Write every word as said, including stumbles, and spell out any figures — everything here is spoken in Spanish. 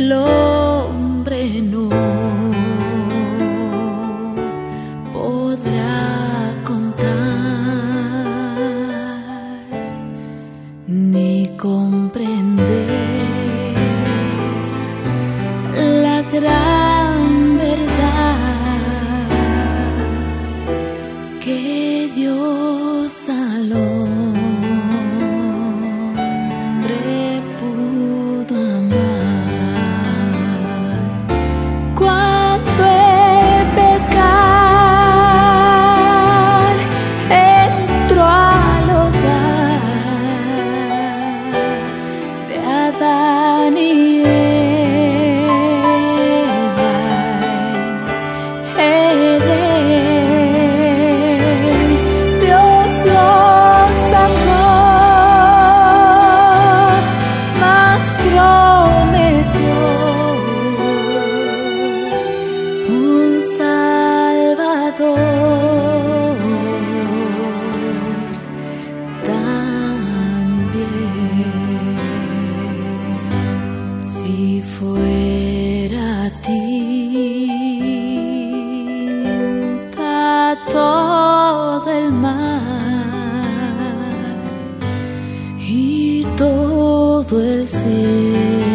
el hombre no podrá contar ni comprender la gran verdad que Dios al hombre pudo amar. Cuando el pecar entró al hogar de Adán y Eva en Edén, Dios los sacó, mas prometió un Salvador también. Si fuera tinta todo el mar y todo el cielo